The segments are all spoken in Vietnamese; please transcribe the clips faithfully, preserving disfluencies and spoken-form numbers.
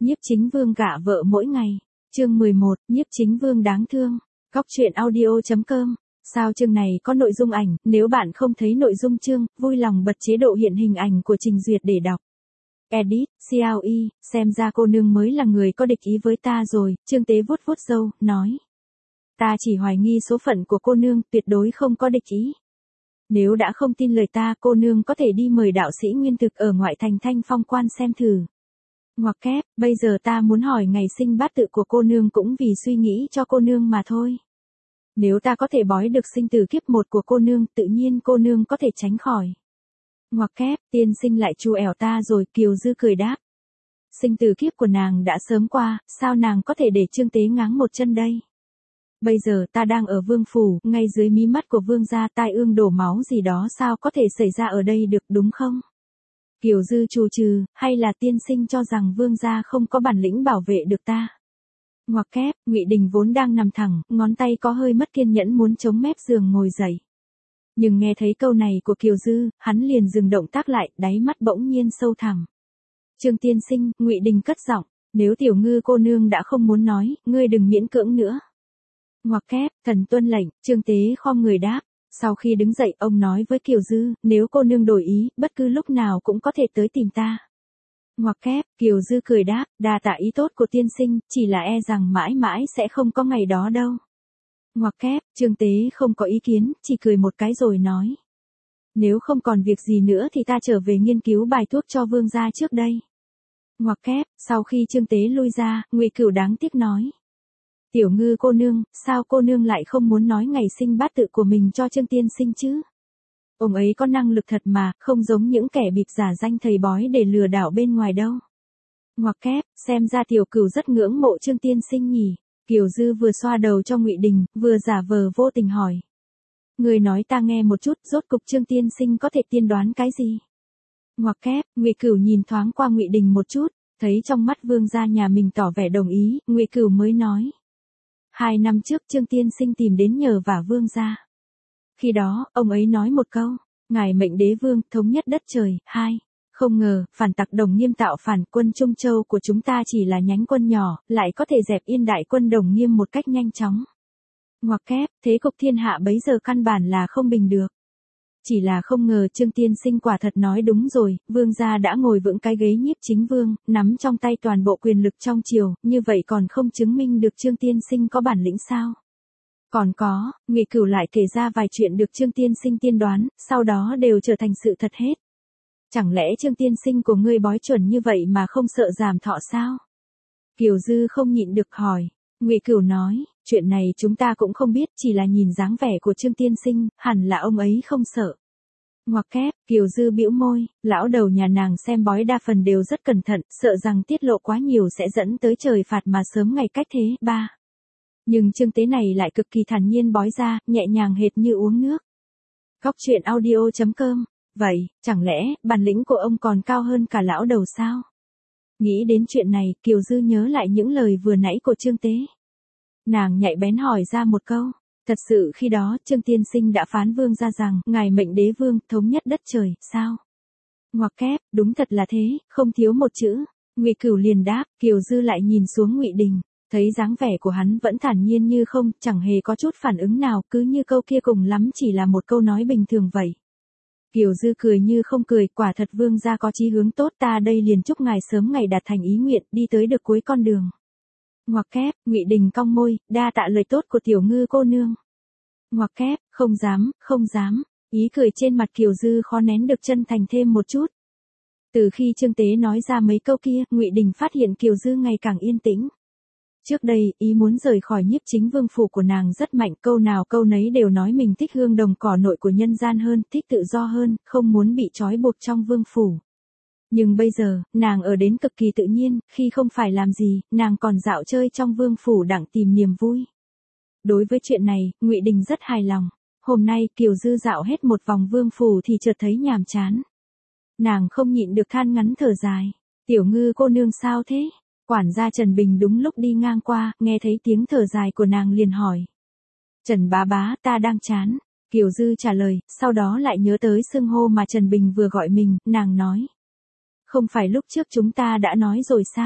Nhiếp Chính Vương gả vợ mỗi ngày. Chương mười một, Nhiếp Chính Vương đáng thương. Góc truyện audio chấm com. Sao chương này có nội dung ảnh, nếu bạn không thấy nội dung chương, vui lòng bật chế độ hiện hình ảnh của trình duyệt để đọc. Edit, xê lờ e, xem ra cô nương mới là người có địch ý với ta rồi, Trương Tế vuốt vuốt râu, nói. Ta chỉ hoài nghi số phận của cô nương, tuyệt đối không có địch ý. Nếu đã không tin lời ta, cô nương có thể đi mời đạo sĩ Nguyên Thực ở ngoại thành Thanh Phong Quan xem thử. Ngoặc kép, bây giờ ta muốn hỏi ngày sinh bát tự của cô nương cũng vì suy nghĩ cho cô nương mà thôi. Nếu ta có thể bói được sinh tử kiếp một của cô nương, tự nhiên cô nương có thể tránh khỏi. Ngoặc kép, tiên sinh lại chu ẻo ta rồi, Kiều Dư cười đáp. Sinh tử kiếp của nàng đã sớm qua, sao nàng có thể để Trương Tế ngáng một chân đây? Bây giờ ta đang ở vương phủ, ngay dưới mí mắt của vương gia, tai ương đổ máu gì đó sao có thể xảy ra ở đây được, đúng không? Kiều Dư trù trừ, hay là tiên sinh cho rằng vương gia không có bản lĩnh bảo vệ được ta? Ngoặc kép, Ngụy Đình vốn đang nằm thẳng, ngón tay có hơi mất kiên nhẫn muốn chống mép giường ngồi dậy. Nhưng nghe thấy câu này của Kiều Dư, hắn liền dừng động tác lại, đáy mắt bỗng nhiên sâu thẳm. Trương tiên sinh, Ngụy Đình cất giọng, nếu tiểu ngư cô nương đã không muốn nói, ngươi đừng miễn cưỡng nữa. Ngoặc kép, thần tuân lệnh, Trương Tế khom người đáp. Sau khi đứng dậy, ông nói với Kiều Dư, nếu cô nương đổi ý, bất cứ lúc nào cũng có thể tới tìm ta. Ngoặc kép, Kiều Dư cười đáp, đa tạ ý tốt của tiên sinh, chỉ là e rằng mãi mãi sẽ không có ngày đó đâu. Ngoặc kép, Trương Tế không có ý kiến, chỉ cười một cái rồi nói. Nếu không còn việc gì nữa thì ta trở về nghiên cứu bài thuốc cho vương gia trước đây. Ngoặc kép, sau khi Trương Tế lui ra, Ngụy Cửu đáng tiếc nói. Tiểu Ngư cô nương, sao cô nương lại không muốn nói ngày sinh bát tự của mình cho Trương tiên sinh chứ? Ông ấy có năng lực thật mà, không giống những kẻ bịp giả danh thầy bói để lừa đảo bên ngoài đâu. Ngoặc kép, xem ra tiểu Cửu rất ngưỡng mộ Trương tiên sinh nhỉ. Kiều Dư vừa xoa đầu cho Ngụy Đình, vừa giả vờ vô tình hỏi. Người nói ta nghe một chút, rốt cục Trương tiên sinh có thể tiên đoán cái gì? Ngoặc kép, Ngụy Cửu nhìn thoáng qua Ngụy Đình một chút, thấy trong mắt vương gia nhà mình tỏ vẻ đồng ý, Ngụy Cửu mới nói. Hai năm trước Trương tiên sinh tìm đến nhờ vả vương gia. Khi đó, ông ấy nói một câu, ngài mệnh đế vương, thống nhất đất trời, hai. Không ngờ, phản tặc Đồng Nghiêm tạo phản, quân Trung Châu của chúng ta chỉ là nhánh quân nhỏ, lại có thể dẹp yên đại quân Đồng Nghiêm một cách nhanh chóng. Ngoặc kép, thế cục thiên hạ bấy giờ căn bản là không bình được. Chỉ là không ngờ Trương tiên sinh quả thật nói đúng rồi, vương gia đã ngồi vững cái ghế nhiếp chính vương, nắm trong tay toàn bộ quyền lực trong triều, như vậy còn không chứng minh được Trương tiên sinh có bản lĩnh sao? Còn có, Ngụy Cửu lại kể ra vài chuyện được Trương tiên sinh tiên đoán, sau đó đều trở thành sự thật hết. Chẳng lẽ Trương tiên sinh của ngươi bói chuẩn như vậy mà không sợ giảm thọ sao? Kiều Dư không nhịn được hỏi. Ngụy Cửu nói, chuyện này chúng ta cũng không biết, chỉ là nhìn dáng vẻ của Trương tiên sinh, hẳn là ông ấy không sợ. Ngoặc kép, Kiều Dư bĩu môi, lão đầu nhà nàng xem bói đa phần đều rất cẩn thận, sợ rằng tiết lộ quá nhiều sẽ dẫn tới trời phạt mà sớm ngày cách thế. Ba. Nhưng Trương Tế này lại cực kỳ thản nhiên bói ra, nhẹ nhàng hệt như uống nước. Góc truyện audio chấm com. Vậy, chẳng lẽ, bản lĩnh của ông còn cao hơn cả lão đầu sao? Nghĩ đến chuyện này, Kiều Dư nhớ lại những lời vừa nãy của Trương Tế. Nàng nhạy bén hỏi ra một câu. Thật sự khi đó, Trương tiên sinh đã phán vương ra rằng, ngài mệnh đế vương, thống nhất đất trời, sao? Ngoặc kép, đúng thật là thế, không thiếu một chữ. Ngụy Cửu liền đáp, Kiều Dư lại nhìn xuống Ngụy Đình. Thấy dáng vẻ của hắn vẫn thản nhiên như không, chẳng hề có chút phản ứng nào, cứ như câu kia cùng lắm chỉ là một câu nói bình thường vậy. Kiều Dư cười như không cười, quả thật vương gia có chí hướng tốt, ta đây liền chúc ngài sớm ngày đạt thành ý nguyện, đi tới được cuối con đường. Ngoặc kép, Ngụy Đình cong môi, đa tạ lời tốt của tiểu Ngư cô nương. Ngoặc kép, không dám, không dám, ý cười trên mặt Kiều Dư khó nén được chân thành thêm một chút. Từ khi Trương Tế nói ra mấy câu kia, Ngụy Đình phát hiện Kiều Dư ngày càng yên tĩnh. Trước đây, ý muốn rời khỏi nhiếp chính vương phủ của nàng rất mạnh, câu nào câu nấy đều nói mình thích hương đồng cỏ nội của nhân gian hơn, thích tự do hơn, không muốn bị trói buộc trong vương phủ. Nhưng bây giờ, nàng ở đến cực kỳ tự nhiên, khi không phải làm gì, nàng còn dạo chơi trong vương phủ đặng tìm niềm vui. Đối với chuyện này, Ngụy Đình rất hài lòng. Hôm nay, Kiều Dư dạo hết một vòng vương phủ thì chợt thấy nhàm chán. Nàng không nhịn được than ngắn thở dài. Tiểu Ngư cô nương sao thế? Quản gia Trần Bình đúng lúc đi ngang qua, nghe thấy tiếng thở dài của nàng liền hỏi. Trần bá bá, ta đang chán. Kiều Dư trả lời, sau đó lại nhớ tới xưng hô mà Trần Bình vừa gọi mình, nàng nói. Không phải lúc trước chúng ta đã nói rồi sao?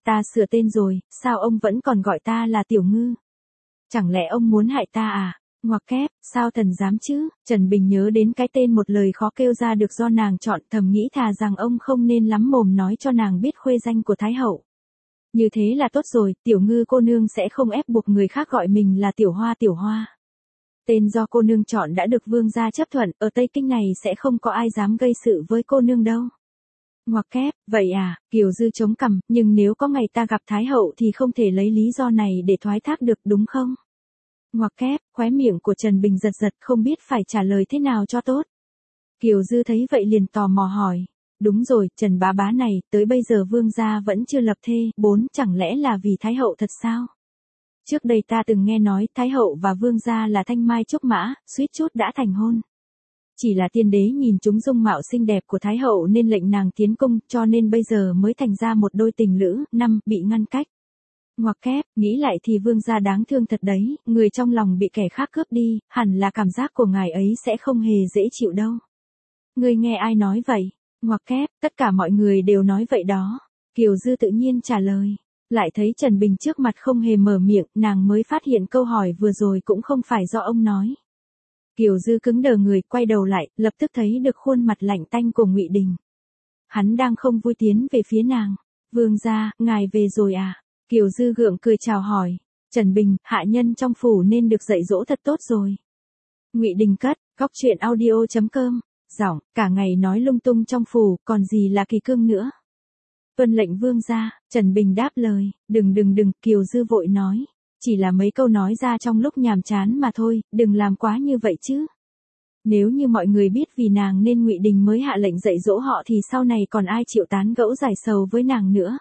ta sửa tên rồi, sao ông vẫn còn gọi ta là Tiểu Ngư? Chẳng lẽ ông muốn hại ta à? Ngoặc kép, sao thần dám chứ? Trần Bình nhớ đến cái tên một lời khó kêu ra được do nàng chọn, thầm nghĩ thà rằng ông không nên lắm mồm nói cho nàng biết khuê danh của Thái hậu. Như thế là tốt rồi, Tiểu Ngư cô nương sẽ không ép buộc người khác gọi mình là Tiểu Hoa Tiểu Hoa. Tên do cô nương chọn đã được vương gia chấp thuận, ở Tây Kinh này sẽ không có ai dám gây sự với cô nương đâu. Ngoặc kép, vậy à, Kiều Dư chống cằm, nhưng nếu có ngày ta gặp Thái hậu thì không thể lấy lý do này để thoái thác được đúng không? Ngoặc kép, khóe miệng của Trần Bình giật giật không biết phải trả lời thế nào cho tốt. Kiều Dư thấy vậy liền tò mò hỏi. Đúng rồi, Trần bá bá này, tới bây giờ vương gia vẫn chưa lập thê, bốn, chẳng lẽ là vì Thái hậu thật sao? Trước đây ta từng nghe nói Thái hậu và vương gia là thanh mai trúc mã, suýt chút đã thành hôn. Chỉ là tiên đế nhìn chúng dung mạo xinh đẹp của Thái hậu nên lệnh nàng tiến cung, cho nên bây giờ mới thành ra một đôi tình lữ, năm, bị ngăn cách. Ngoặc kép, nghĩ lại thì vương gia đáng thương thật đấy, người trong lòng bị kẻ khác cướp đi, hẳn là cảm giác của ngài ấy sẽ không hề dễ chịu đâu. Ngươi nghe ai nói vậy? Ngoặc kép, tất cả mọi người đều nói vậy đó. Kiều Dư tự nhiên trả lời. Lại thấy Trần Bình trước mặt không hề mở miệng, nàng mới phát hiện câu hỏi vừa rồi cũng không phải do ông nói. Kiều Dư cứng đờ người, quay đầu lại, lập tức thấy được khuôn mặt lạnh tanh của Ngụy Đình. Hắn đang không vui tiến về phía nàng. Vương gia, ngài về rồi à? Kiều Dư gượng cười chào hỏi. Trần Bình, hạ nhân trong phủ nên được dạy dỗ thật tốt rồi. Ngụy Đình cất, cóc truyện audio chấm com. Giọng, cả ngày nói lung tung trong phủ, còn gì là kỳ cương nữa. Tuân lệnh vương gia, Trần Bình đáp lời, đừng đừng đừng, Kiều Dư vội nói. Chỉ là mấy câu nói ra trong lúc nhàm chán mà thôi, đừng làm quá như vậy chứ. Nếu như mọi người biết vì nàng nên Ngụy Đình mới hạ lệnh dạy dỗ họ thì sau này còn ai chịu tán gẫu giải sầu với nàng nữa.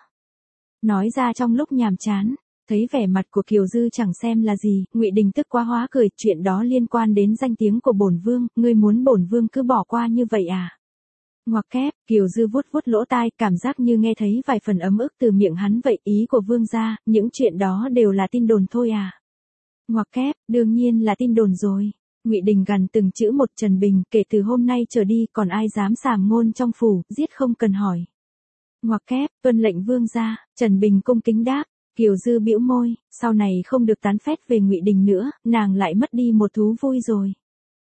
Nói ra trong lúc nhàm chán, thấy vẻ mặt của Kiều Dư chẳng xem là gì, Ngụy Đình tức quá hóa cười, chuyện đó liên quan đến danh tiếng của bổn vương, ngươi muốn bổn vương cứ bỏ qua như vậy à? Ngoặc kép, Kiều Dư vuốt vuốt lỗ tai, cảm giác như nghe thấy vài phần ấm ức từ miệng hắn vậy, ý của vương gia, những chuyện đó đều là tin đồn thôi à? Ngoặc kép, đương nhiên là tin đồn rồi. Ngụy Đình gằn từng chữ một. Trần Bình, kể từ hôm nay trở đi còn ai dám sàm ngôn trong phủ, giết không cần hỏi. Ngoặc kép, tuân lệnh vương gia. Trần Bình cung kính đáp. Kiều Dư bĩu môi, sau này không được tán phét về Ngụy Đình nữa, nàng lại mất đi một thú vui rồi.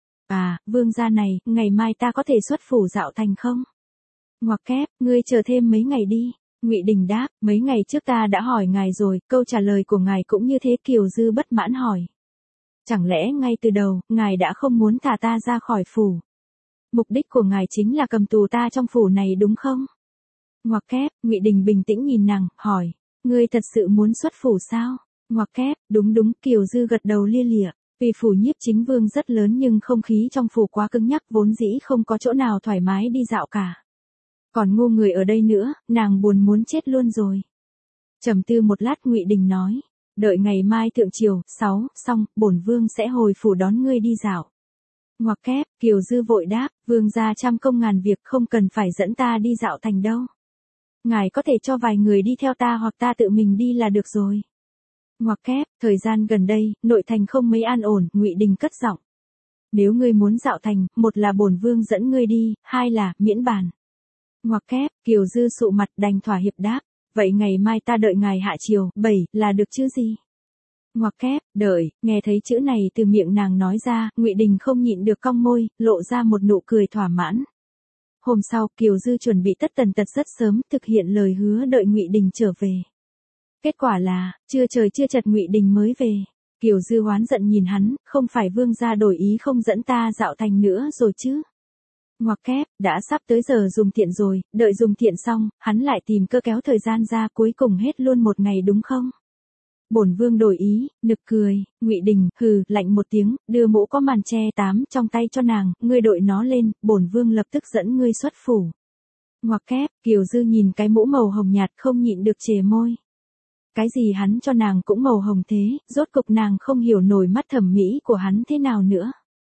À, vương gia này, ngày mai ta có thể xuất phủ dạo thành không? Ngoặc kép, ngươi chờ thêm mấy ngày đi. Ngụy Đình đáp, mấy ngày trước ta đã hỏi ngài rồi, câu trả lời của ngài cũng như thế. Kiều Dư bất mãn hỏi. Chẳng lẽ ngay từ đầu, ngài đã không muốn thả ta ra khỏi phủ? Mục đích của ngài chính là cầm tù ta trong phủ này đúng không? Ngoặc kép, Ngụy Đình bình tĩnh nhìn nàng, hỏi. Ngươi thật sự muốn xuất phủ sao? Ngoặc kép, đúng đúng, Kiều Dư gật đầu lia lịa. Vì phủ Nhiếp Chính Vương rất lớn nhưng không khí trong phủ quá cứng nhắc, vốn dĩ không có chỗ nào thoải mái đi dạo cả. Còn ngu người ở đây nữa, nàng buồn muốn chết luôn rồi. Trầm tư một lát Ngụy Đình nói. Đợi ngày mai thượng triều, sáu, xong, bổn vương sẽ hồi phủ đón ngươi đi dạo. Ngoặc kép, Kiều Dư vội đáp, vương gia trăm công ngàn việc không cần phải dẫn ta đi dạo thành đâu. Ngài có thể cho vài người đi theo ta hoặc ta tự mình đi là được rồi. Ngoặc kép, thời gian gần đây, nội thành không mấy an ổn, Ngụy Đình cất giọng. Nếu ngươi muốn dạo thành, một là bổn vương dẫn ngươi đi, hai là, miễn bàn. Ngoặc kép, Kiều Dư sụ mặt đành thỏa hiệp đáp. Vậy ngày mai ta đợi ngài hạ triều, bảy, là được chứ gì? Ngoặc kép, đợi, nghe thấy chữ này từ miệng nàng nói ra, Ngụy Đình không nhịn được cong môi, lộ ra một nụ cười thỏa mãn. Hôm sau, Kiều Dư chuẩn bị tất tần tật rất sớm, thực hiện lời hứa đợi Ngụy Đình trở về. Kết quả là, trưa trời chưa chật Ngụy Đình mới về. Kiều Dư oán giận nhìn hắn, không phải vương gia đổi ý không dẫn ta dạo thành nữa rồi chứ? Ngoặc kép, đã sắp tới giờ dùng thiện rồi, đợi dùng thiện xong, hắn lại tìm cơ kéo thời gian ra, cuối cùng hết luôn một ngày đúng không? Bổn vương đổi ý, nực cười. Ngụy Đình, hừ, lạnh một tiếng, đưa mũ có màn che tám trong tay cho nàng, ngươi đội nó lên, bổn vương lập tức dẫn ngươi xuất phủ. Ngoặc kép, Kiều Dư nhìn cái mũ màu hồng nhạt không nhịn được chề môi. Cái gì hắn cho nàng cũng màu hồng thế, rốt cục nàng không hiểu nổi mắt thẩm mỹ của hắn thế nào nữa.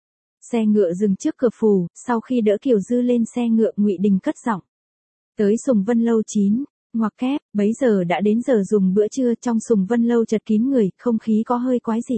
Xe ngựa dừng trước cửa phủ, sau khi đỡ Kiều Dư lên xe ngựa Ngụy Đình cất giọng. Tới Sùng Vân Lâu chín, ngoặc kép, bấy giờ đã đến giờ dùng bữa trưa, trong Sùng Vân Lâu chật kín người, không khí có hơi quái dị.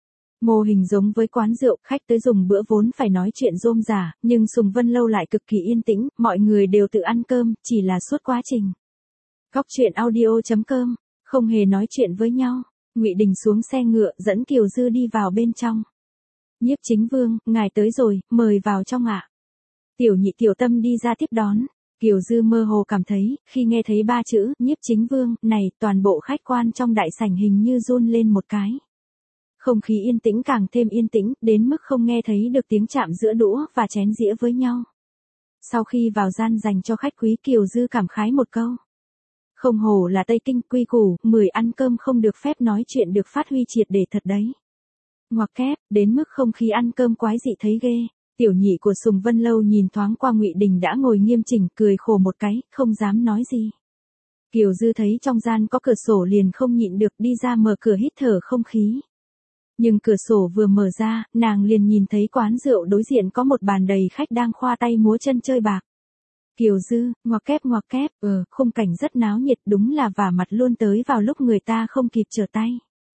Mô hình giống với quán rượu, khách tới dùng bữa vốn phải nói chuyện rôm rả, nhưng Sùng Vân Lâu lại cực kỳ yên tĩnh, mọi người đều tự ăn cơm, chỉ là suốt quá trình. Cóc truyện audio chấm com Không hề nói chuyện với nhau, Ngụy Đình xuống xe ngựa dẫn Kiều Dư đi vào bên trong. Nhiếp chính vương, ngài tới rồi, mời vào trong ạ. Tiểu Nhị Tiểu Tâm đi ra tiếp đón. Kiều Dư mơ hồ cảm thấy, khi nghe thấy ba chữ, nhiếp chính vương, này, toàn bộ khách quan trong đại sảnh hình như run lên một cái. Không khí yên tĩnh càng thêm yên tĩnh, đến mức không nghe thấy được tiếng chạm giữa đũa và chén dĩa với nhau. Sau khi vào gian dành cho khách quý, Kiều Dư cảm khái một câu. Không hổ là Tây Kinh, quy củ, mười ăn cơm không được phép nói chuyện được phát huy triệt để thật đấy. Ngoặc kép, đến mức không khí ăn cơm quái dị thấy ghê. Tiểu nhị của Sùng Vân Lâu nhìn thoáng qua Ngụy Đình đã ngồi nghiêm chỉnh, cười khổ một cái, không dám nói gì. Kiều Dư thấy trong gian có cửa sổ liền không nhịn được đi ra mở cửa hít thở không khí. Nhưng cửa sổ vừa mở ra, nàng liền nhìn thấy quán rượu đối diện có một bàn đầy khách đang khoa tay múa chân chơi bạc. Kiều Dư, ngoặc kép ngoặc kép, ờ, khung cảnh rất náo nhiệt, đúng là vả mặt luôn tới vào lúc người ta không kịp trở tay.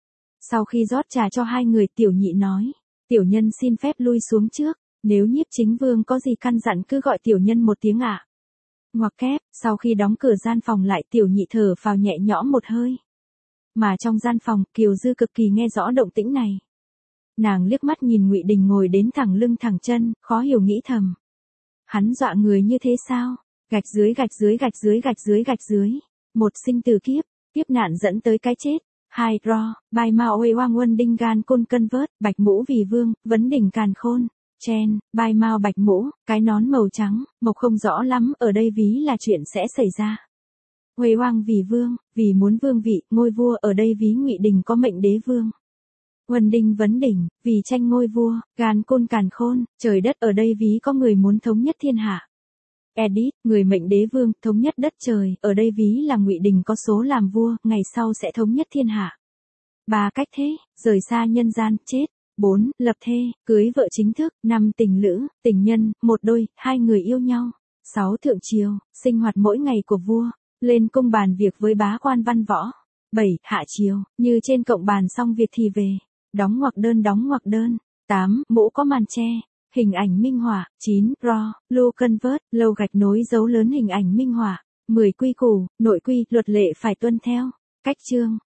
Sau khi rót trà cho hai người, tiểu nhị nói, tiểu nhân xin phép lui xuống trước, nếu nhiếp chính vương có gì căn dặn cứ gọi tiểu nhân một tiếng ạ. Ngoặc kép, sau khi đóng cửa gian phòng lại, tiểu nhị thở phào nhẹ nhõm một hơi. Mà trong gian phòng, Kiều Dư cực kỳ nghe rõ động tĩnh này. Nàng liếc mắt nhìn Ngụy Đình ngồi đến thẳng lưng thẳng chân, khó hiểu nghĩ thầm. Hắn dọa người như thế sao? Gạch dưới gạch dưới gạch dưới gạch dưới gạch dưới. Một sinh từ kiếp, kiếp nạn dẫn tới cái chết. Hai ro, bài mao uê oang uân đinh gan côn cân vớt, bạch mũ vì vương, vấn đỉnh càn khôn. Chen, bài mao bạch mũ, cái nón màu trắng, mộc không rõ lắm, ở đây ví là chuyện sẽ xảy ra. Huê oang vì vương, vì muốn vương vị, ngôi vua, ở đây ví Ngụy Đình có mệnh đế vương. Huân đinh vấn đỉnh, vì tranh ngôi vua, gan côn càn khôn, trời đất, ở đây ví có người muốn thống nhất thiên hạ. Edit, người mệnh đế vương, thống nhất đất trời, ở đây ví là Ngụy Đình có số làm vua, ngày sau sẽ thống nhất thiên hạ. Ba cách thế, rời xa nhân gian, chết. Bốn, lập thê, cưới vợ chính thức. Năm, tình lữ, tình nhân, một đôi, hai người yêu nhau. Sáu, thượng triều, sinh hoạt mỗi ngày của vua. Lên cung bàn việc với bá quan văn võ. Bảy, hạ triều, như trên cộng bàn xong việc thì về. Đóng ngoặc đơn đóng ngoặc đơn. Tám, mũ có màn che. Hình ảnh minh họa. Chín, ro, lưu cân vớt, lâu gạch nối dấu lớn hình ảnh minh họa. Mười, quy củ, nội quy, luật lệ phải tuân theo. Cách chương.